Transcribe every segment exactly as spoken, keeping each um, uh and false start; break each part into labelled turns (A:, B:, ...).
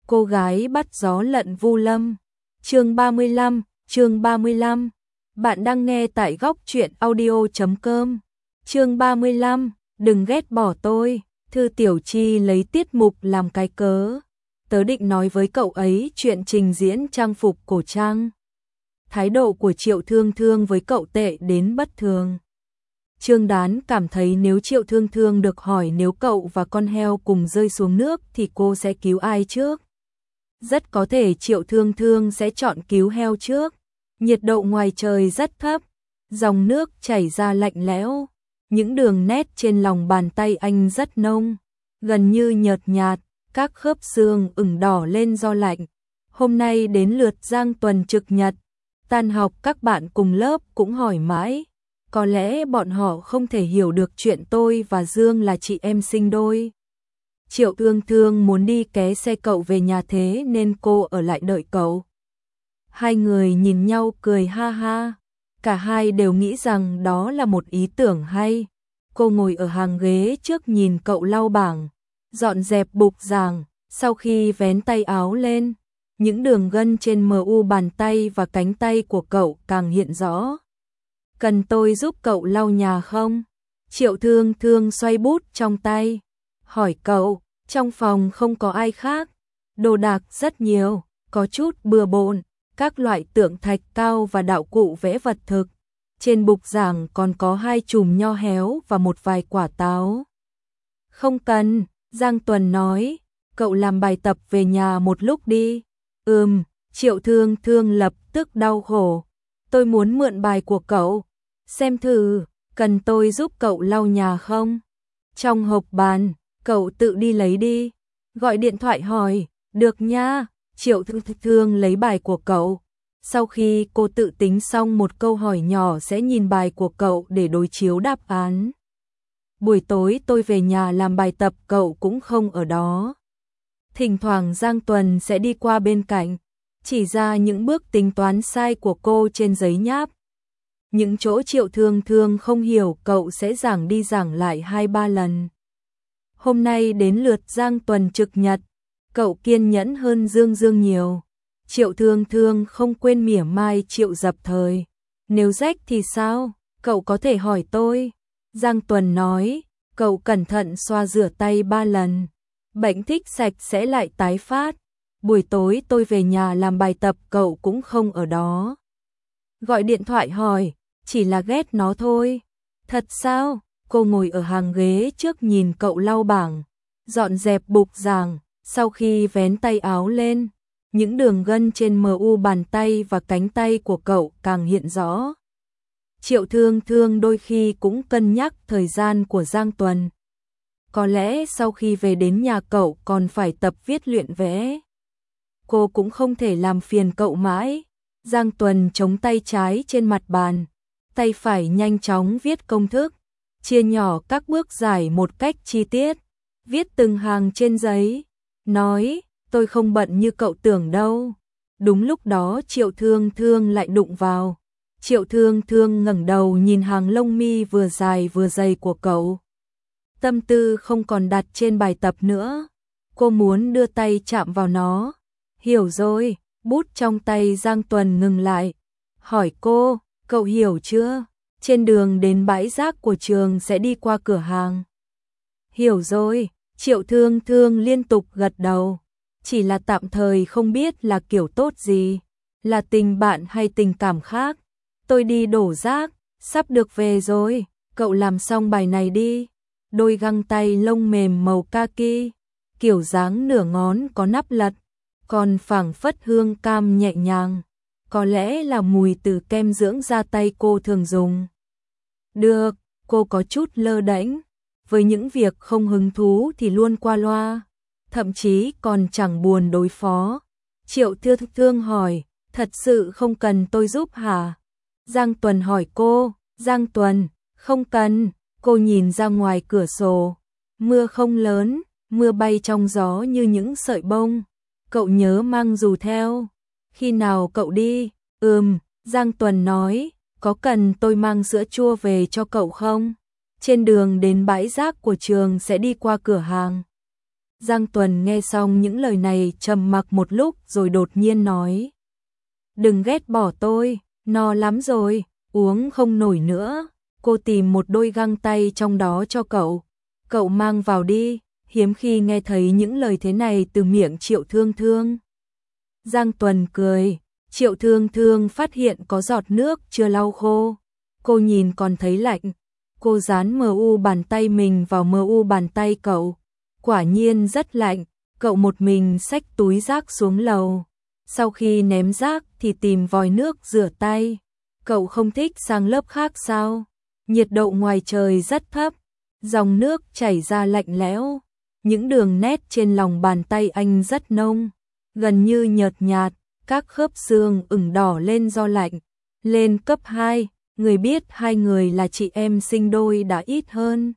A: Cô gái bắt gió lận Vu Lâm. Chương ba mươi lăm, chương ba mươi lăm. Bạn đang nghe tại góc truyện audio chấm com. Chương ba mươi lăm, đừng ghét bỏ tôi. Thư Tiểu Chi lấy tiết mục làm cái cớ. Tớ định nói với cậu ấy chuyện trình diễn trang phục cổ trang. Thái độ của Triệu Thương Thương với cậu tệ đến bất thường. Trương Đán cảm thấy nếu Triệu Thương Thương được hỏi nếu cậu và con heo cùng rơi xuống nước thì cô sẽ cứu ai trước? Rất có thể Triệu Thương Thương sẽ chọn cứu heo trước. Nhiệt độ ngoài trời rất thấp, dòng nước chảy ra lạnh lẽo. Những đường nét trên lòng bàn tay anh rất nông, gần như nhợt nhạt, các khớp xương ửng đỏ lên do lạnh. Hôm nay đến lượt Giang Tuần trực nhật, tan học các bạn cùng lớp cũng hỏi mãi. Có lẽ bọn họ không thể hiểu được chuyện tôi và Dương là chị em sinh đôi. Triệu Thương Thương muốn đi ké xe cậu về nhà thế nên cô ở lại đợi cậu. Hai người nhìn nhau cười ha ha. Cả hai đều nghĩ rằng đó là một ý tưởng hay. Cô ngồi ở hàng ghế trước nhìn cậu lau bảng, dọn dẹp bục giảng. Sau khi vén tay áo lên, những đường gân trên mờ u bàn tay và cánh tay của cậu càng hiện rõ. Cần tôi giúp cậu lau nhà không? Triệu Thương Thương xoay bút trong tay, hỏi cậu. Trong phòng không có ai khác, đồ đạc rất nhiều, có chút bừa bộn, các loại tượng thạch cao và đạo cụ vẽ vật thực. Trên bục giảng còn có hai chùm nho héo và một vài quả táo. Không cần, Giang Tuần nói, cậu làm bài tập về nhà một lúc đi. Ừm, Triệu Thương Thương lập tức đau khổ. Tôi muốn mượn bài của cậu. Xem thử, cần tôi giúp cậu lau nhà không? Trong hộp bàn, cậu tự đi lấy đi. Gọi điện thoại hỏi, được nha. Triệu Thương Thương lấy bài của cậu. Sau khi cô tự tính xong một câu hỏi nhỏ sẽ nhìn bài của cậu để đối chiếu đáp án. Buổi tối tôi về nhà làm bài tập cậu cũng không ở đó. Thỉnh thoảng Giang Tuần sẽ đi qua bên cạnh, chỉ ra những bước tính toán sai của cô trên giấy nháp. Những chỗ Triệu Thương Thương không hiểu cậu sẽ giảng đi giảng lại hai ba lần. Hôm nay đến lượt Giang Tuần trực nhật, cậu kiên nhẫn hơn Dương Dương nhiều. Triệu Thương Thương không quên mỉa mai Triệu Dập Thời. Nếu rách thì sao? Cậu có thể hỏi tôi. Giang Tuần nói, cậu cẩn thận xoa rửa tay ba lần. Bệnh thích sạch sẽ lại tái phát. Buổi tối tôi về nhà làm bài tập cậu cũng không ở đó. Gọi điện thoại hỏi, chỉ là ghét nó thôi. Thật sao? Cô ngồi ở hàng ghế trước nhìn cậu lau bảng, dọn dẹp bục giảng. Sau khi vén tay áo lên, những đường gân trên mờ u bàn tay và cánh tay của cậu càng hiện rõ. Triệu Thương Thương đôi khi cũng cân nhắc thời gian của Giang Tuần. Có lẽ sau khi về đến nhà cậu còn phải tập viết luyện vẽ. Cô cũng không thể làm phiền cậu mãi. Giang Tuần chống tay trái trên mặt bàn, tay phải nhanh chóng viết công thức, chia nhỏ các bước giải một cách chi tiết, viết từng hàng trên giấy, nói, tôi không bận như cậu tưởng đâu. Đúng lúc đó Triệu Thương Thương lại đụng vào. Triệu Thương Thương ngẩng đầu nhìn hàng lông mi vừa dài vừa dày của cậu. Tâm tư không còn đặt trên bài tập nữa. Cô muốn đưa tay chạm vào nó. Hiểu rồi, bút trong tay Giang Tuần ngừng lại. Hỏi cô, cậu hiểu chưa? Trên đường đến bãi rác của trường sẽ đi qua cửa hàng. Hiểu rồi, Triệu Thương Thương liên tục gật đầu. Chỉ là tạm thời không biết là kiểu tốt gì, là tình bạn hay tình cảm khác. Tôi đi đổ rác, sắp được về rồi, cậu làm xong bài này đi. Đôi găng tay lông mềm màu kaki, kiểu dáng nửa ngón có nắp lật, còn phảng phất hương cam nhẹ nhàng. Có lẽ là mùi từ kem dưỡng da tay cô thường dùng. Được, cô có chút lơ đễnh. Với những việc không hứng thú thì luôn qua loa, thậm chí còn chẳng buồn đối phó. Triệu Thương Thương hỏi, thật sự không cần tôi giúp hả? Giang Tuần hỏi cô, Giang Tuần, không cần. Cô nhìn ra ngoài cửa sổ, mưa không lớn, mưa bay trong gió như những sợi bông. Cậu nhớ mang dù theo. Khi nào cậu đi? Ừm, Giang Tuần nói, có cần tôi mang sữa chua về cho cậu không? Trên đường đến bãi rác của trường sẽ đi qua cửa hàng. Giang Tuần nghe xong những lời này trầm mặc một lúc rồi đột nhiên nói. Đừng ghét bỏ tôi, no lắm rồi, uống không nổi nữa. Cô tìm một đôi găng tay trong đó cho cậu. Cậu mang vào đi, hiếm khi nghe thấy những lời thế này từ miệng Triệu Thương Thương. Giang Tuần cười, Triệu Thương Thương phát hiện có giọt nước chưa lau khô. Cô nhìn còn thấy lạnh. Cô dán mờ u bàn tay mình vào mờ u bàn tay cậu. Quả nhiên rất lạnh, cậu một mình xách túi rác xuống lầu. Sau khi ném rác thì tìm vòi nước rửa tay. Cậu không thích sang lớp khác sao? Nhiệt độ ngoài trời rất thấp, dòng nước chảy ra lạnh lẽo. Những đường nét trên lòng bàn tay anh rất nông, gần như nhợt nhạt, các khớp xương ửng đỏ lên do lạnh. Lên cấp hai, người biết hai người là chị em sinh đôi đã ít hơn.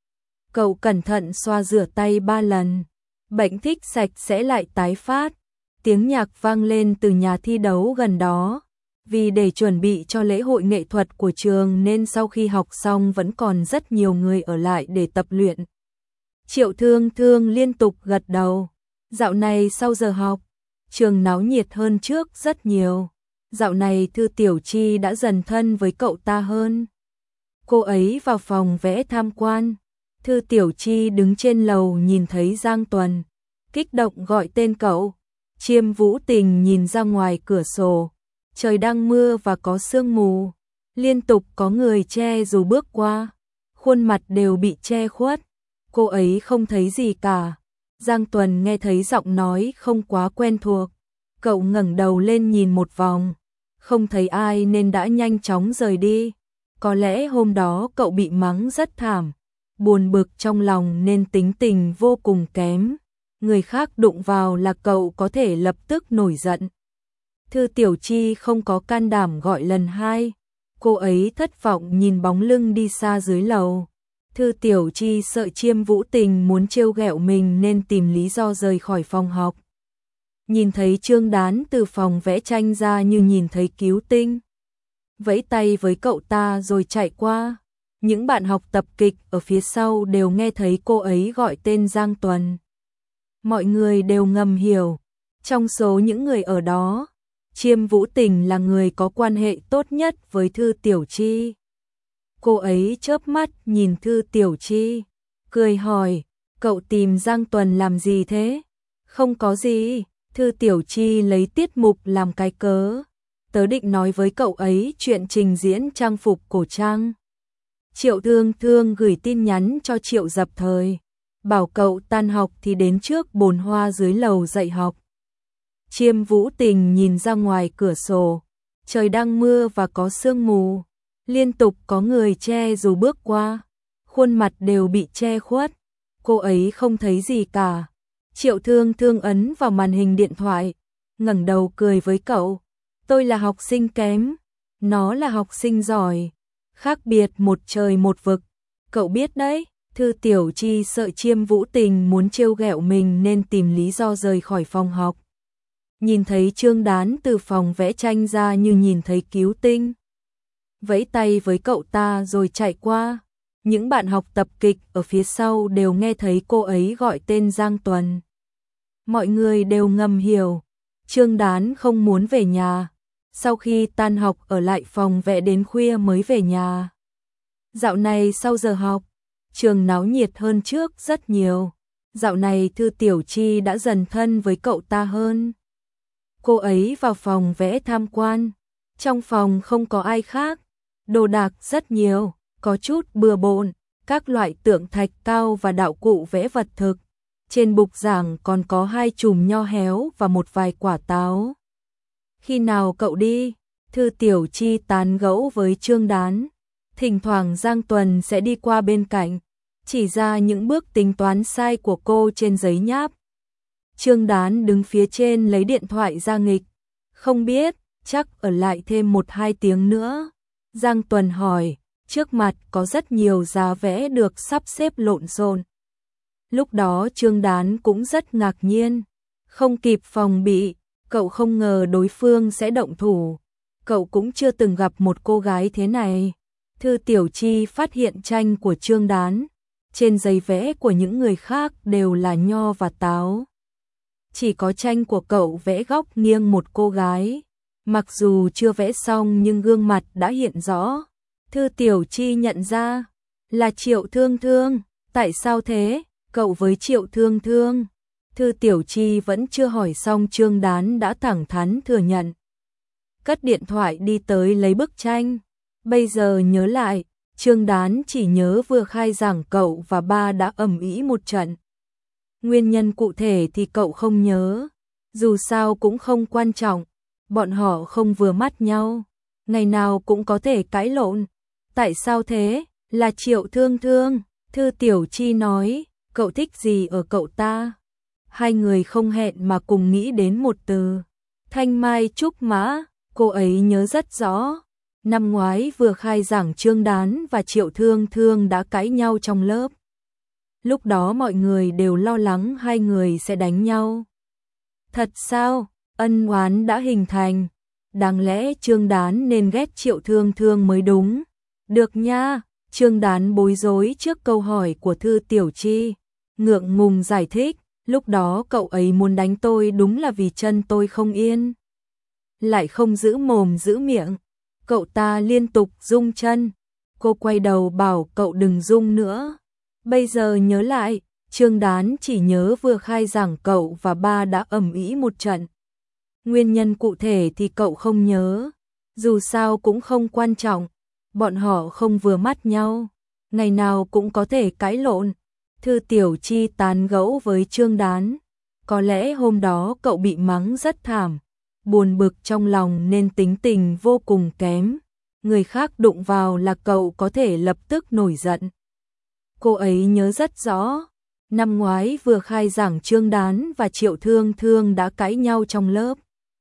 A: Cậu cẩn thận xoa rửa tay ba lần. Bệnh thích sạch sẽ lại tái phát. Tiếng nhạc vang lên từ nhà thi đấu gần đó. Vì để chuẩn bị cho lễ hội nghệ thuật của trường nên sau khi học xong vẫn còn rất nhiều người ở lại để tập luyện. Triệu Thương Thương liên tục gật đầu. Dạo này sau giờ học, trường náo nhiệt hơn trước rất nhiều. Dạo này Thư Tiểu Chi đã dần thân với cậu ta hơn. Cô ấy vào phòng vẽ tham quan. Thư Tiểu Chi đứng trên lầu nhìn thấy Giang Tuần, kích động gọi tên cậu. Chiêm Vũ Tình nhìn ra ngoài cửa sổ. Trời đang mưa và có sương mù. Liên tục có người che dù bước qua. Khuôn mặt đều bị che khuất. Cô ấy không thấy gì cả. Giang Tuần nghe thấy giọng nói không quá quen thuộc. Cậu ngẩng đầu lên nhìn một vòng. Không thấy ai nên đã nhanh chóng rời đi. Có lẽ hôm đó cậu bị mắng rất thảm. Buồn bực trong lòng nên tính tình vô cùng kém. Người khác đụng vào là cậu có thể lập tức nổi giận. Thư Tiểu Chi không có can đảm gọi lần hai. Cô ấy thất vọng nhìn bóng lưng đi xa dưới lầu. Thư Tiểu Chi sợ Chiêm Vũ Tình muốn trêu ghẹo mình nên tìm lý do rời khỏi phòng học. Nhìn thấy Trương Đán từ phòng vẽ tranh ra như nhìn thấy cứu tinh. Vẫy tay với cậu ta rồi chạy qua. Những bạn học tập kịch ở phía sau đều nghe thấy cô ấy gọi tên Giang Tuần. Mọi người đều ngầm hiểu. Trong số những người ở đó, Chiêm Vũ Tình là người có quan hệ tốt nhất với Thư Tiểu Chi. Cô ấy chớp mắt nhìn Thư Tiểu Chi, cười hỏi, cậu tìm Giang Tuần làm gì thế? Không có gì, Thư Tiểu Chi lấy tiết mục làm cái cớ. Tớ định nói với cậu ấy chuyện trình diễn trang phục cổ trang. Triệu Thương Thương gửi tin nhắn cho Triệu Dập Thời, bảo cậu tan học thì đến trước bồn hoa dưới lầu dạy học. Chiêm Vũ Tình nhìn ra ngoài cửa sổ, trời đang mưa và có sương mù, liên tục có người che dù bước qua, khuôn mặt đều bị che khuất, cô ấy không thấy gì cả. Triệu Thương Thương ấn vào màn hình điện thoại, ngẩng đầu cười với cậu, tôi là học sinh kém, nó là học sinh giỏi, khác biệt một trời một vực, cậu biết đấy. Thư Tiểu Chi sợ Chiêm Vũ Tình muốn trêu ghẹo mình nên tìm lý do rời khỏi phòng học. Nhìn thấy Trương Đán từ phòng vẽ tranh ra như nhìn thấy cứu tinh. Vẫy tay với cậu ta rồi chạy qua. Những bạn học tập kịch ở phía sau đều nghe thấy cô ấy gọi tên Giang Tuần. Mọi người đều ngầm hiểu. Trương Đán không muốn về nhà. Sau khi tan học ở lại phòng vẽ đến khuya mới về nhà. Dạo này sau giờ học, trường náo nhiệt hơn trước rất nhiều. Dạo này Thư Tiểu Chi đã dần thân với cậu ta hơn. Cô ấy vào phòng vẽ tham quan. Trong phòng không có ai khác. Đồ đạc rất nhiều, có chút bừa bộn, các loại tượng thạch cao và đạo cụ vẽ vật thực. Trên bục giảng còn có hai chùm nho héo và một vài quả táo. Khi nào cậu đi? Thư Tiểu Chi tán gẫu với Trương Đán. Thỉnh thoảng Giang Tuần sẽ đi qua bên cạnh, chỉ ra những bước tính toán sai của cô trên giấy nháp. Trương Đán đứng phía trên lấy điện thoại ra nghịch. Không biết, chắc ở lại thêm một hai tiếng nữa. Giang Tuần hỏi, trước mặt có rất nhiều giá vẽ được sắp xếp lộn xộn. Lúc đó Trương Đán cũng rất ngạc nhiên. Không kịp phòng bị, cậu không ngờ đối phương sẽ động thủ. Cậu cũng chưa từng gặp một cô gái thế này. Thư Tiểu Chi phát hiện tranh của Trương Đán. trên giấy vẽ của những người khác đều là nho và táo. Chỉ có tranh của cậu vẽ góc nghiêng một cô gái, mặc dù chưa vẽ xong nhưng gương mặt đã hiện rõ. Thư Tiểu Chi nhận ra, là Triệu Thương Thương. Tại sao thế? Cậu với Triệu Thương Thương. Thư Tiểu Chi vẫn chưa hỏi xong Trương Đán đã thẳng thắn thừa nhận. Cất điện thoại đi tới lấy bức tranh. Bây giờ nhớ lại, Trương Đán chỉ nhớ vừa khai giảng cậu và ba đã ầm ĩ một trận. Nguyên nhân cụ thể thì cậu không nhớ, dù sao cũng không quan trọng, bọn họ không vừa mắt nhau, ngày nào cũng có thể cãi lộn. Tại sao thế? Là Triệu Thương Thương. Thư Tiểu Chi nói, cậu thích gì ở cậu ta? Hai người không hẹn mà cùng nghĩ đến một từ, thanh mai trúc mã. Cô ấy nhớ rất rõ, năm ngoái vừa khai giảng Trương Đán và Triệu Thương Thương đã cãi nhau trong lớp. Lúc đó mọi người đều lo lắng hai người sẽ đánh nhau. Thật sao? Ân oán đã hình thành. Đáng lẽ Trương Đán nên ghét Triệu Thương Thương mới đúng. Được nha. Trương Đán bối rối trước câu hỏi của Thư Tiểu Chi, ngượng ngùng giải thích, lúc đó cậu ấy muốn đánh tôi đúng là vì chân tôi không yên. Lại không giữ mồm giữ miệng, cậu ta liên tục rung chân. Cô quay đầu bảo cậu đừng rung nữa. Bây giờ nhớ lại, Trương Đán chỉ nhớ vừa khai giảng cậu và ba đã ầm ĩ một trận. Nguyên nhân cụ thể thì cậu không nhớ, dù sao cũng không quan trọng, bọn họ không vừa mắt nhau, ngày nào cũng có thể cãi lộn. Thư Tiểu Chi tán gẫu với Trương Đán, có lẽ hôm đó cậu bị mắng rất thảm, buồn bực trong lòng nên tính tình vô cùng kém, người khác đụng vào là cậu có thể lập tức nổi giận. Cô ấy nhớ rất rõ, năm ngoái vừa khai giảng Trương Đán và Triệu Thương Thương đã cãi nhau trong lớp.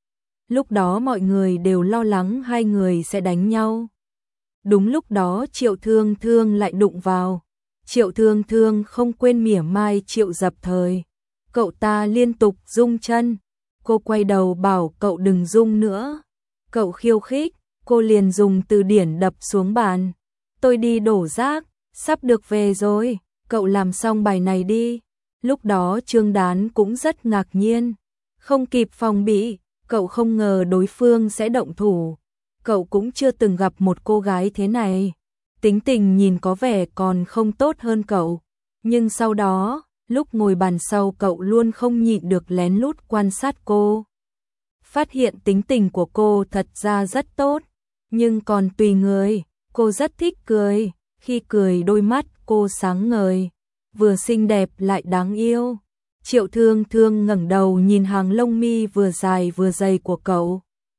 A: Lúc đó mọi người đều lo lắng hai người sẽ đánh nhau. Đúng lúc đó Triệu Thương Thương lại đụng vào. Triệu Thương Thương không quên mỉa mai Triệu Dập Thời. Cậu ta liên tục rung chân. Cô quay đầu bảo cậu đừng rung nữa. Cậu khiêu khích, cô liền dùng từ điển đập xuống bàn. Tôi đi đổ rác, sắp được về rồi, cậu làm xong bài này đi. Lúc đó Trương Đán cũng rất ngạc nhiên. Không kịp phòng bị, cậu không ngờ đối phương sẽ động thủ. Cậu cũng chưa từng gặp một cô gái thế này. Tính tình nhìn có vẻ còn không tốt hơn cậu. Nhưng sau đó, lúc ngồi bàn sau cậu luôn không nhịn được lén lút quan sát cô. Phát hiện tính tình của cô thật ra rất tốt, nhưng còn tùy người. Cô rất thích cười, khi cười đôi mắt cô sáng ngời, vừa xinh đẹp lại đáng yêu. Triệu Thương Thương ngẩng đầu nhìn hàng lông mi vừa dài vừa dày của cậu.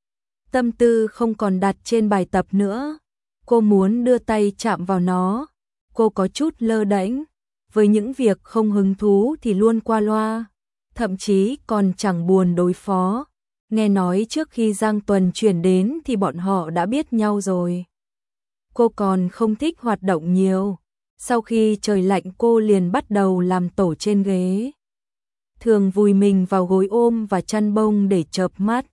A: Tâm tư không còn đặt trên bài tập nữa. Cô muốn đưa tay chạm vào nó. Cô có chút lơ đễnh, với những việc không hứng thú thì luôn qua loa, thậm chí còn chẳng buồn đối phó. Nghe nói trước khi Giang Tuần chuyển đến thì bọn họ đã biết nhau rồi. Cô còn không thích hoạt động nhiều. Sau khi trời lạnh cô liền bắt đầu làm tổ trên ghế. Thường vùi mình vào gối ôm và chăn bông để chợp mắt.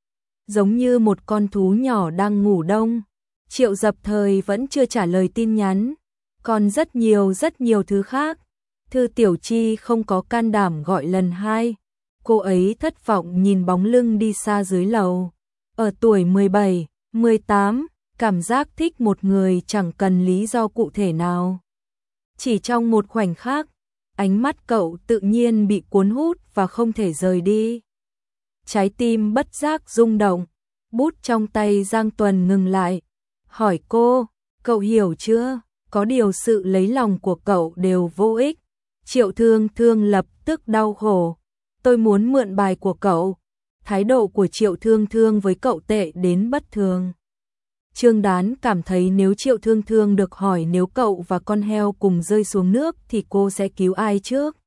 A: Giống như một con thú nhỏ đang ngủ đông. Triệu Dập Thời vẫn chưa trả lời tin nhắn. Còn rất nhiều rất nhiều thứ khác. Thư Tiểu Chi không có can đảm gọi lần hai. Cô ấy thất vọng nhìn bóng lưng đi xa dưới lầu. Ở tuổi mười bảy, mười tám, cảm giác thích một người chẳng cần lý do cụ thể nào. Chỉ trong một khoảnh khắc, ánh mắt cậu tự nhiên bị cuốn hút và không thể rời đi. Trái tim bất giác rung động, bút trong tay Giang Tuần ngừng lại. Hỏi cô, cậu hiểu chưa? Có điều sự lấy lòng của cậu đều vô ích. Triệu Thương Thương lập tức đau khổ. Tôi muốn mượn bài của cậu. Thái độ của Triệu Thương Thương với cậu tệ đến bất thường. Trương Đán cảm thấy nếu Triệu Thương Thương được hỏi nếu cậu và con heo cùng rơi xuống nước thì cô sẽ cứu ai trước?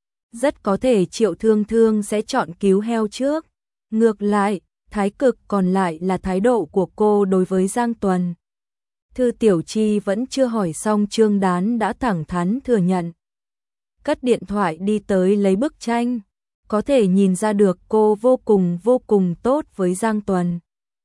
A: Rất có thể Triệu Thương Thương sẽ chọn cứu heo trước. Ngược lại, thái cực còn lại là thái độ của cô đối với Giang Tuần. Thư Tiểu Chi vẫn chưa hỏi xong Trương Đán đã thẳng thắn thừa nhận. Cất điện thoại đi tới lấy bức tranh. Có thể nhìn ra được cô vô cùng vô cùng tốt với Giang Tuần.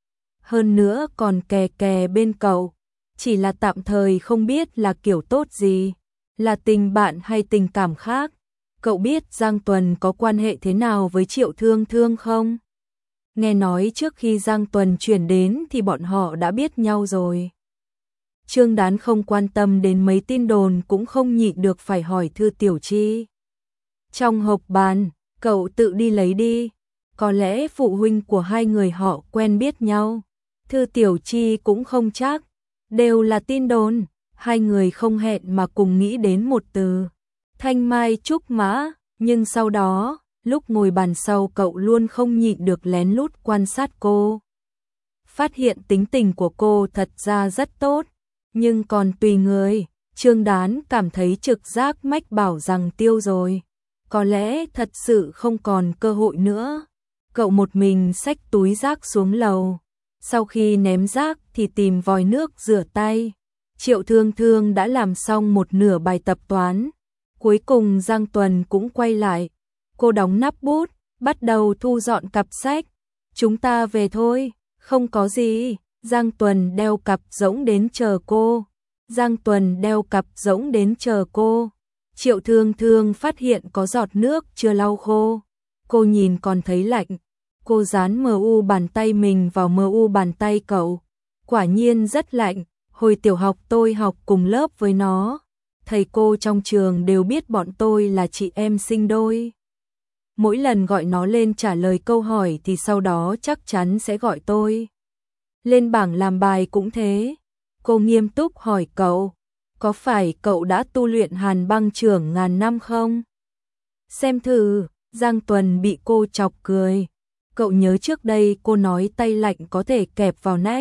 A: Hơn nữa còn kè kè bên cậu. Chỉ là tạm thời không biết là kiểu tốt gì. Là tình bạn hay tình cảm khác? Cậu biết Giang Tuần có quan hệ thế nào với Triệu Thương Thương không? Nghe nói trước khi Giang Tuần chuyển đến thì bọn họ đã biết nhau rồi. Trương Đán không quan tâm đến mấy tin đồn cũng không nhịn được phải hỏi Thư Tiểu Chi. Trong hộp bàn, cậu tự đi lấy đi. Có lẽ phụ huynh của hai người họ quen biết nhau. Thư Tiểu Chi cũng không chắc. Đều là tin đồn. Hai người không hẹn mà cùng nghĩ đến một từ. Thanh Mai Trúc Mã. Nhưng sau đó, lúc ngồi bàn sau cậu luôn không nhịn được lén lút quan sát cô. Phát hiện tính tình của cô thật ra rất tốt. Nhưng còn tùy người. Trương Đán cảm thấy trực giác mách bảo rằng tiêu rồi. Có lẽ thật sự không còn cơ hội nữa. Cậu một mình xách túi rác xuống lầu. Sau khi ném rác thì tìm vòi nước rửa tay. Triệu Thương Thương đã làm xong một nửa bài tập toán. Cuối cùng Giang Tuần cũng quay lại. Cô đóng nắp bút, bắt đầu thu dọn cặp sách. Chúng ta về thôi, không có gì. Giang Tuần đeo cặp rỗng đến chờ cô. Giang Tuần đeo cặp rỗng đến chờ cô. Triệu Thương Thương phát hiện có giọt nước chưa lau khô. Cô nhìn còn thấy lạnh. Cô dán mờ u bàn tay mình vào mờ u bàn tay cậu. Quả nhiên rất lạnh. Hồi tiểu học tôi học cùng lớp với nó. Thầy cô trong trường đều biết bọn tôi là chị em sinh đôi. Mỗi lần gọi nó lên trả lời câu hỏi thì sau đó chắc chắn sẽ gọi tôi. Lên bảng làm bài cũng thế. Cô nghiêm túc hỏi cậu. Có phải cậu đã tu luyện Hàn Băng Trưởng ngàn năm không? Xem thử. Giang Tuần bị cô chọc cười. Cậu nhớ trước đây cô nói tay lạnh có thể kẹp vào nách.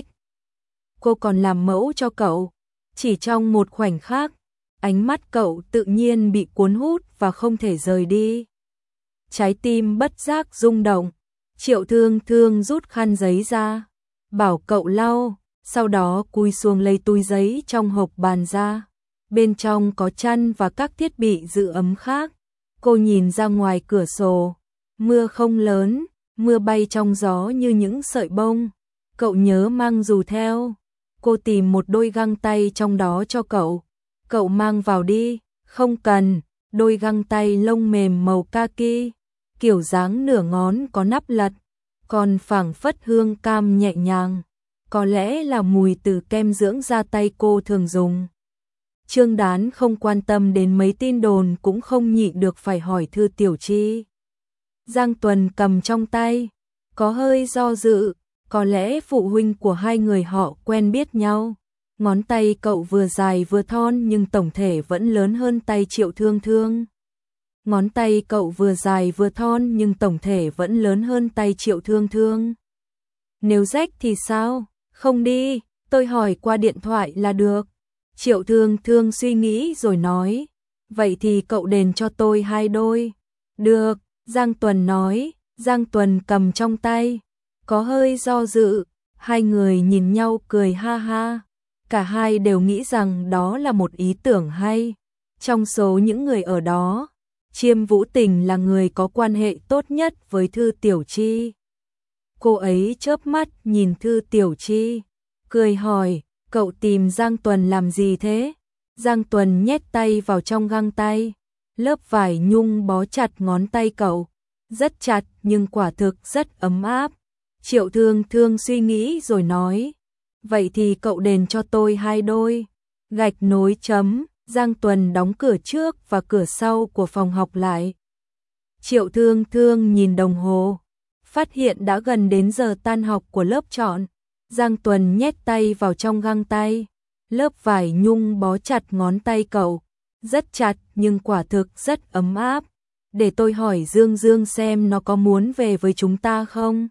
A: Cô còn làm mẫu cho cậu. Chỉ trong một khoảnh khắc, ánh mắt cậu tự nhiên bị cuốn hút và không thể rời đi. Trái tim bất giác rung động. Triệu Thương Thương rút khăn giấy ra, bảo cậu lau, sau đó cúi xuống lấy túi giấy trong hộp bàn ra. Bên trong có chăn và các thiết bị giữ ấm khác. Cô nhìn ra ngoài cửa sổ. Mưa không lớn, mưa bay trong gió như những sợi bông. Cậu nhớ mang dù theo. Cô tìm một đôi găng tay trong đó cho cậu. Cậu mang vào đi. Không cần. Đôi găng tay lông mềm màu kaki. Kiểu dáng nửa ngón có nắp lật. Còn phảng phất hương cam nhẹ nhàng. Có lẽ là mùi từ kem dưỡng da tay cô thường dùng. Trương Đán không quan tâm đến mấy tin đồn cũng không nhịn được phải hỏi Thư Tiểu Chi. Giang Tuần cầm trong tay. Có hơi do dự. Có lẽ phụ huynh của hai người họ quen biết nhau. Ngón tay cậu vừa dài vừa thon nhưng tổng thể vẫn lớn hơn tay Triệu Thương Thương. Ngón tay cậu vừa dài vừa thon nhưng tổng thể vẫn lớn hơn tay Triệu Thương Thương. Nếu rách thì sao? Không đi, tôi hỏi qua điện thoại là được. Triệu Thương Thương suy nghĩ rồi nói. Vậy thì cậu đền cho tôi hai đôi. Được, Giang Tuần nói. Giang Tuần cầm trong tay. Có hơi do dự. Hai người nhìn nhau cười ha ha. Cả hai đều nghĩ rằng đó là một ý tưởng hay. Trong số những người ở đó, Chiêm Vũ Tình là người có quan hệ tốt nhất với Thư Tiểu Chi. Cô ấy chớp mắt nhìn Thư Tiểu Chi, cười hỏi, cậu tìm Giang Tuần làm gì thế? Giang Tuần nhét tay vào trong găng tay, lớp vải nhung bó chặt ngón tay cậu, rất chặt nhưng quả thực rất ấm áp. Triệu Thương Thương suy nghĩ rồi nói, vậy thì cậu đền cho tôi hai đôi. Gạch nối chấm, Giang Tuần đóng cửa trước và cửa sau của phòng học lại. Triệu Thương Thương nhìn đồng hồ, phát hiện đã gần đến giờ tan học của lớp chọn. Giang Tuần nhét tay vào trong găng tay, lớp vải nhung bó chặt ngón tay cậu, rất chặt nhưng quả thực rất ấm áp. Để tôi hỏi Dương Dương xem nó có muốn về với chúng ta không?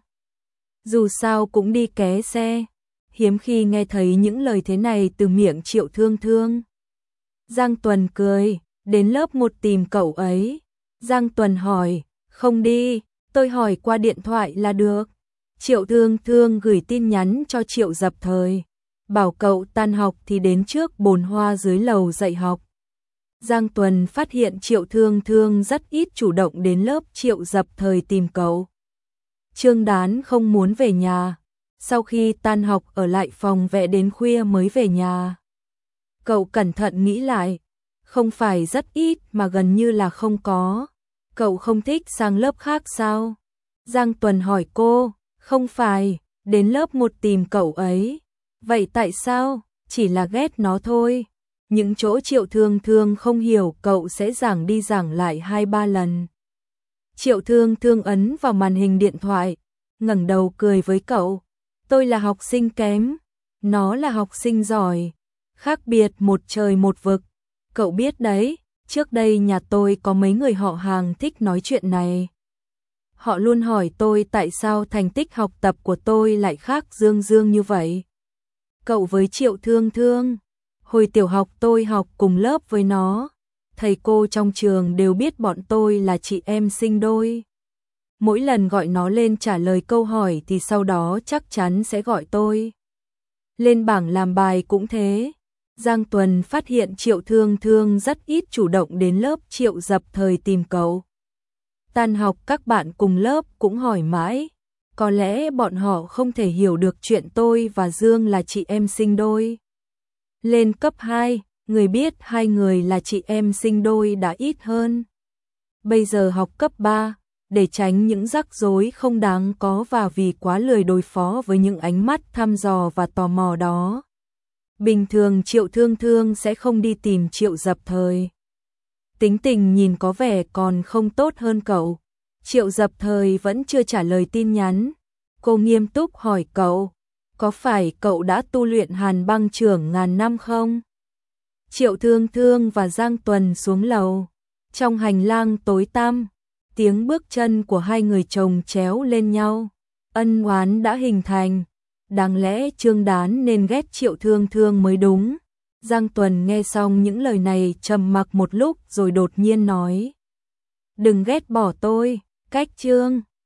A: Dù sao cũng đi ké xe. Hiếm khi nghe thấy những lời thế này từ miệng Triệu Thương Thương. Giang Tuần cười, đến lớp một tìm cậu ấy. Giang Tuần hỏi, không đi, tôi hỏi qua điện thoại là được. Triệu Thương Thương gửi tin nhắn cho Triệu Dập Thời, bảo cậu tan học thì đến trước bồn hoa dưới lầu dạy học. Giang Tuần phát hiện Triệu Thương Thương rất ít chủ động đến lớp Triệu Dập Thời tìm cậu. Trương Đán không muốn về nhà. Sau khi tan học ở lại phòng vẽ đến khuya mới về nhà. Cậu cẩn thận nghĩ lại, Không phải rất ít mà gần như là không có. Cậu không thích sang lớp khác sao? Giang Tuần hỏi cô. Không phải, đến lớp một tìm cậu ấy. Vậy tại sao? Chỉ là ghét nó thôi. Những chỗ Triệu Thương Thương không hiểu cậu sẽ giảng đi giảng lại hai ba lần. Triệu Thương Thương ấn vào màn hình điện thoại, ngẩng đầu cười với cậu. Tôi là học sinh kém, nó là học sinh giỏi. Khác biệt một trời một vực. Cậu biết đấy, trước đây nhà tôi có mấy người họ hàng thích nói chuyện này. Họ luôn hỏi tôi tại sao thành tích học tập của tôi lại khác Dương Dương như vậy. Cậu với Triệu Thương Thương, hồi tiểu học tôi học cùng lớp với nó. Thầy cô trong trường đều biết bọn tôi là chị em sinh đôi. Mỗi lần gọi nó lên trả lời câu hỏi thì sau đó chắc chắn sẽ gọi tôi. Lên bảng làm bài cũng thế. Giang Tuần phát hiện Triệu Thương Thương rất ít chủ động đến lớp Triệu Dập Thời tìm cậu. Tan học các bạn cùng lớp cũng hỏi mãi. Có lẽ bọn họ không thể hiểu được chuyện tôi và Dương là chị em sinh đôi. Lên cấp hai, người biết hai người là chị em sinh đôi đã ít hơn. Bây giờ học cấp ba, để tránh những rắc rối không đáng có và vì quá lười đối phó với những ánh mắt thăm dò và tò mò đó. Bình thường Triệu Thương Thương sẽ không đi tìm Triệu Dập Thời. Tính tình nhìn có vẻ còn không tốt hơn cậu. Triệu Dập Thời vẫn chưa trả lời tin nhắn. Cô nghiêm túc hỏi cậu, có phải cậu đã tu luyện Hàn Băng Trưởng ngàn năm không? Triệu Thương Thương và Giang Tuần xuống lầu. Trong hành lang tối tăm, tiếng bước chân của hai người chồng chéo lên nhau. Ân oán đã hình thành. Đáng lẽ Trương Đán nên ghét Triệu Thương Thương mới đúng. Giang Tuần nghe xong những lời này trầm mặc một lúc rồi đột nhiên nói. Đừng ghét bỏ tôi, cách Trương.